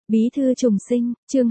Bí thư trùng sinh, chương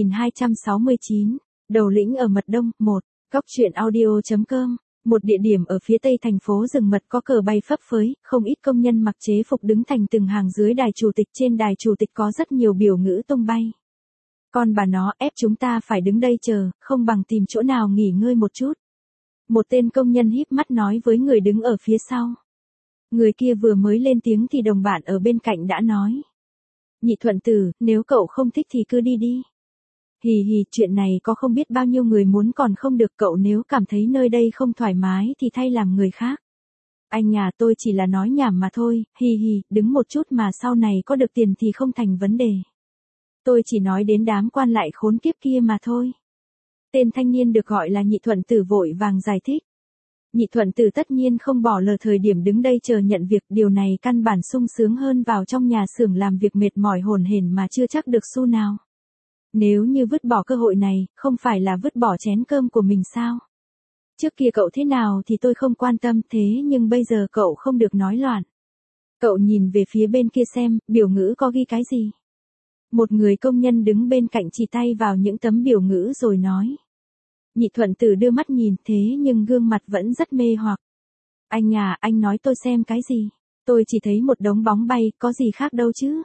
2269, đầu lĩnh ở mật đông, 1, góc truyện audio.com, một địa điểm ở phía tây thành phố rừng mật có cờ bay phấp phới, không ít công nhân mặc chế phục đứng thành từng hàng dưới đài chủ tịch, trên đài chủ tịch có rất nhiều biểu ngữ tung bay. Con bà nó ép chúng ta phải đứng đây chờ, không bằng tìm chỗ nào nghỉ ngơi một chút. Một tên công nhân híp mắt nói với người đứng ở phía sau. Người kia vừa mới lên tiếng thì đồng bạn ở bên cạnh đã nói. Nhị Thuận Tử, nếu cậu không thích thì cứ đi đi. Hì hì, chuyện này có không biết bao nhiêu người muốn còn không được, cậu nếu cảm thấy nơi đây không thoải mái thì thay làm người khác. Anh nhà tôi chỉ là nói nhảm mà thôi, hì hì, đứng một chút mà sau này có được tiền thì không thành vấn đề. Tôi chỉ nói đến đám quan lại khốn kiếp kia mà thôi. Tên thanh niên được gọi là Nhị Thuận Tử vội vàng giải thích. Nhị Thuận Tử tất nhiên không bỏ lỡ thời điểm đứng đây chờ nhận việc, điều này căn bản sung sướng hơn vào trong nhà xưởng làm việc mệt mỏi hổn hển mà chưa chắc được xu nào. Nếu như vứt bỏ cơ hội này, không phải là vứt bỏ chén cơm của mình sao? Trước kia cậu thế nào thì tôi không quan tâm, thế nhưng bây giờ cậu không được nói loạn. Cậu nhìn về phía bên kia xem, biểu ngữ có ghi cái gì? Một người công nhân đứng bên cạnh chỉ tay vào những tấm biểu ngữ rồi nói. Nhị Thuận Tử đưa mắt nhìn, thế nhưng gương mặt vẫn rất mê hoặc. Anh à, anh nói tôi xem cái gì? Tôi chỉ thấy một đống bóng bay, có gì khác đâu chứ?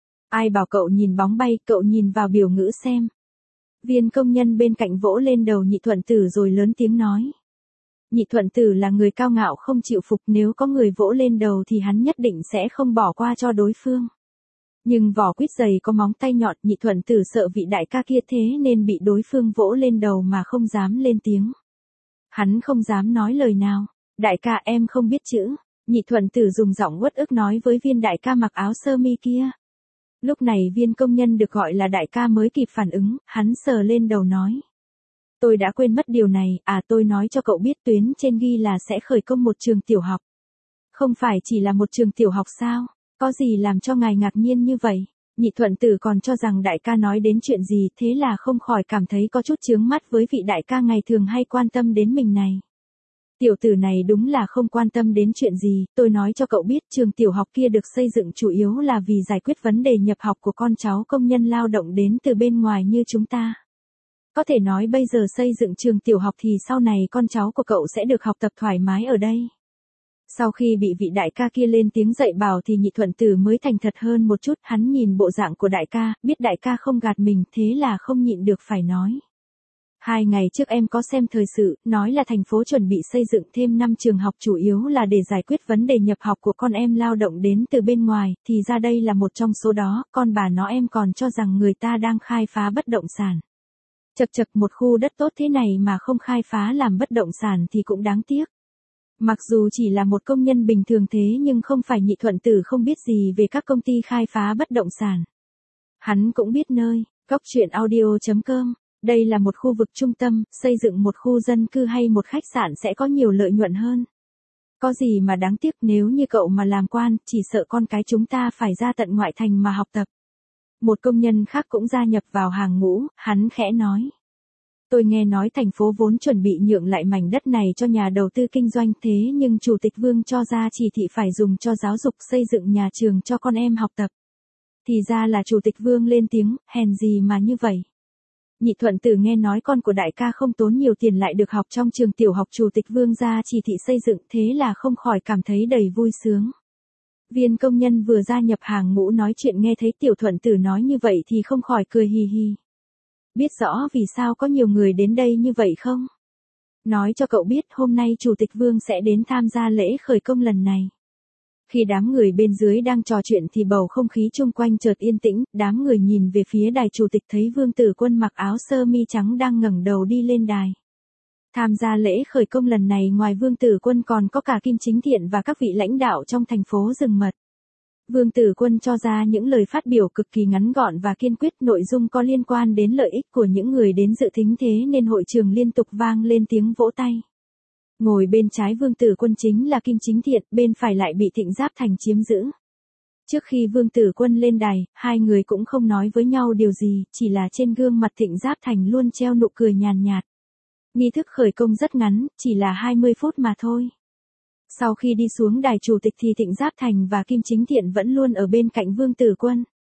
Ai bảo cậu nhìn bóng bay, cậu nhìn vào biểu ngữ xem. Viên công nhân bên cạnh vỗ lên đầu Nhị Thuận Tử rồi lớn tiếng nói. Nhị Thuận Tử là người cao ngạo không chịu phục, nếu có người vỗ lên đầu thì hắn nhất định sẽ không bỏ qua cho đối phương. Nhưng vỏ quýt dày có móng tay nhọn, Nhị Thuận Tử sợ vị đại ca kia thế nên bị đối phương vỗ lên đầu mà không dám lên tiếng. Hắn không dám nói lời nào. Đại ca, em không biết chữ. Nhị Thuận Tử dùng giọng uất ức nói với viên đại ca mặc áo sơ mi kia. Lúc này viên công nhân được gọi là đại ca mới kịp phản ứng, hắn sờ lên đầu nói. Tôi đã quên mất điều này, tôi nói cho cậu biết tuyến trên ghi là sẽ khởi công một trường tiểu học. Không phải chỉ là một trường tiểu học sao? Có gì làm cho ngài ngạc nhiên như vậy? Nhị Thuận Tử còn cho rằng đại ca nói đến chuyện gì, thế là không khỏi cảm thấy có chút chướng mắt với vị đại ca ngày thường hay quan tâm đến mình này. Tiểu tử này đúng là không quan tâm đến chuyện gì, tôi nói cho cậu biết trường tiểu học kia được xây dựng chủ yếu là vì giải quyết vấn đề nhập học của con cháu công nhân lao động đến từ bên ngoài như chúng ta. Có thể nói bây giờ xây dựng trường tiểu học thì sau này con cháu của cậu sẽ được học tập thoải mái ở đây. Sau khi bị vị đại ca kia lên tiếng dạy bảo thì Nhị Thuận Tử mới thành thật hơn một chút, hắn nhìn bộ dạng của đại ca, biết đại ca không gạt mình, thế là không nhịn được phải nói. 2 ngày trước em có xem thời sự, nói là thành phố chuẩn bị xây dựng thêm 5 trường học chủ yếu là để giải quyết vấn đề nhập học của con em lao động đến từ bên ngoài, thì ra đây là một trong số đó, con bà nó em còn cho rằng người ta đang khai phá bất động sản. Chật chật, một khu đất tốt thế này mà không khai phá làm bất động sản thì cũng đáng tiếc. Mặc dù chỉ là một công nhân bình thường thế nhưng không phải Nhị Thuận Tử không biết gì về các công ty khai phá bất động sản. Hắn cũng biết nơi, góc truyện audio.com, đây là một khu vực trung tâm, xây dựng một khu dân cư hay một khách sạn sẽ có nhiều lợi nhuận hơn. Có gì mà đáng tiếc, nếu như cậu mà làm quan, chỉ sợ con cái chúng ta phải ra tận ngoại thành mà học tập. Một công nhân khác cũng gia nhập vào hàng ngũ, hắn khẽ nói. Tôi nghe nói thành phố vốn chuẩn bị nhượng lại mảnh đất này cho nhà đầu tư kinh doanh, thế nhưng Chủ tịch Vương cho ra chỉ thị phải dùng cho giáo dục xây dựng nhà trường cho con em học tập. Thì ra là Chủ tịch Vương lên tiếng, hèn gì mà như vậy. Nhị Thuận Tử nghe nói con của đại ca không tốn nhiều tiền lại được học trong trường tiểu học Chủ tịch Vương ra chỉ thị xây dựng, thế là không khỏi cảm thấy đầy vui sướng. Viên công nhân vừa gia nhập hàng ngũ nói chuyện nghe thấy Tiểu Thuận Tử nói như vậy thì không khỏi cười hì hì. Biết rõ vì sao có nhiều người đến đây như vậy không? Nói cho cậu biết hôm nay Chủ tịch Vương sẽ đến tham gia lễ khởi công lần này. Khi đám người bên dưới đang trò chuyện thì bầu không khí chung quanh chợt yên tĩnh, đám người nhìn về phía đài chủ tịch thấy Vương Tử Quân mặc áo sơ mi trắng đang ngẩng đầu đi lên đài. Tham gia lễ khởi công lần này ngoài Vương Tử Quân còn có cả Kim Chính Thiện và các vị lãnh đạo trong thành phố rừng mật. Vương Tử Quân cho ra những lời phát biểu cực kỳ ngắn gọn và kiên quyết, nội dung có liên quan đến lợi ích của những người đến dự thính thế nên hội trường liên tục vang lên tiếng vỗ tay. Ngồi bên trái Vương Tử Quân chính là Kim Chính Thiện, bên phải lại bị Thịnh Giáp Thành chiếm giữ. Trước khi Vương Tử Quân lên đài, hai người cũng không nói với nhau điều gì, chỉ là trên gương mặt Thịnh Giáp Thành luôn treo nụ cười nhàn nhạt. Nghi thức khởi công rất ngắn, chỉ là 20 phút mà thôi. Sau khi đi xuống đài chủ tịch thì Thịnh Giáp Thành và Kim Chính Thiện vẫn luôn ở bên cạnh Vương Tử Quân.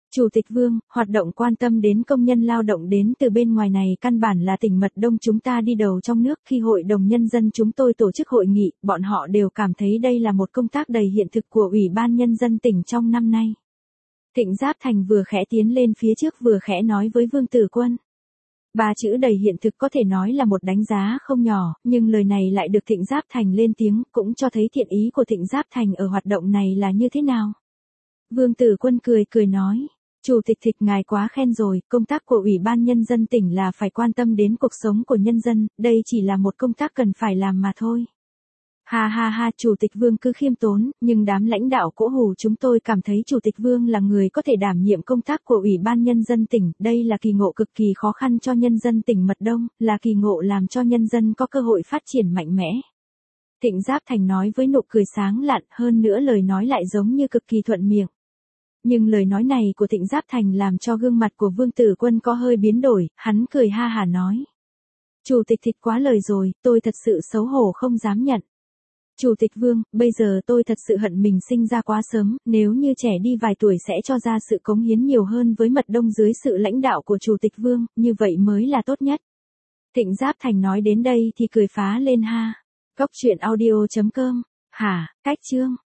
Chủ tịch Vương, hoạt động quan tâm đến công nhân lao động đến từ bên ngoài này căn bản là tỉnh Mật Đông chúng ta đi đầu trong nước. Khi Hội đồng Nhân dân chúng tôi tổ chức hội nghị, bọn họ đều cảm thấy đây là một công tác đầy hiện thực của Ủy ban Nhân dân tỉnh trong năm nay. Thịnh Giáp Thành vừa khẽ tiến lên phía trước vừa khẽ nói với Vương Tử Quân. Ba chữ đầy hiện thực có thể nói là một đánh giá không nhỏ, nhưng lời này lại được Thịnh Giáp Thành lên tiếng, cũng cho thấy thiện ý của Thịnh Giáp Thành ở hoạt động này là như thế nào. Vương Tử Quân cười nói. Chủ tịch Thịnh ngài quá khen rồi, công tác của Ủy ban Nhân dân tỉnh là phải quan tâm đến cuộc sống của nhân dân, đây chỉ là một công tác cần phải làm mà thôi. Ha, Chủ tịch Vương cứ khiêm tốn, nhưng đám lãnh đạo cỗ hủ chúng tôi cảm thấy Chủ tịch Vương là người có thể đảm nhiệm công tác của Ủy ban Nhân dân tỉnh, đây là kỳ ngộ cực kỳ khó khăn cho nhân dân tỉnh Mật Đông, là kỳ ngộ làm cho nhân dân có cơ hội phát triển mạnh mẽ. Thịnh Giáp Thành nói với nụ cười sáng lạn, hơn nữa lời nói lại giống như cực kỳ thuận miệng. Nhưng lời nói này của Thịnh Giáp Thành làm cho gương mặt của Vương Tử Quân có hơi biến đổi, hắn cười ha hả nói. Chủ tịch Thịnh quá lời rồi, tôi thật sự xấu hổ không dám nhận. Chủ tịch Vương, bây giờ tôi thật sự hận mình sinh ra quá sớm, nếu như trẻ đi vài tuổi sẽ cho ra sự cống hiến nhiều hơn với Mật Đông dưới sự lãnh đạo của Chủ tịch Vương, như vậy mới là tốt nhất. Thịnh Giáp Thành nói đến đây thì cười phá lên ha. Cốc truyện audio.com. Hả, cách chương.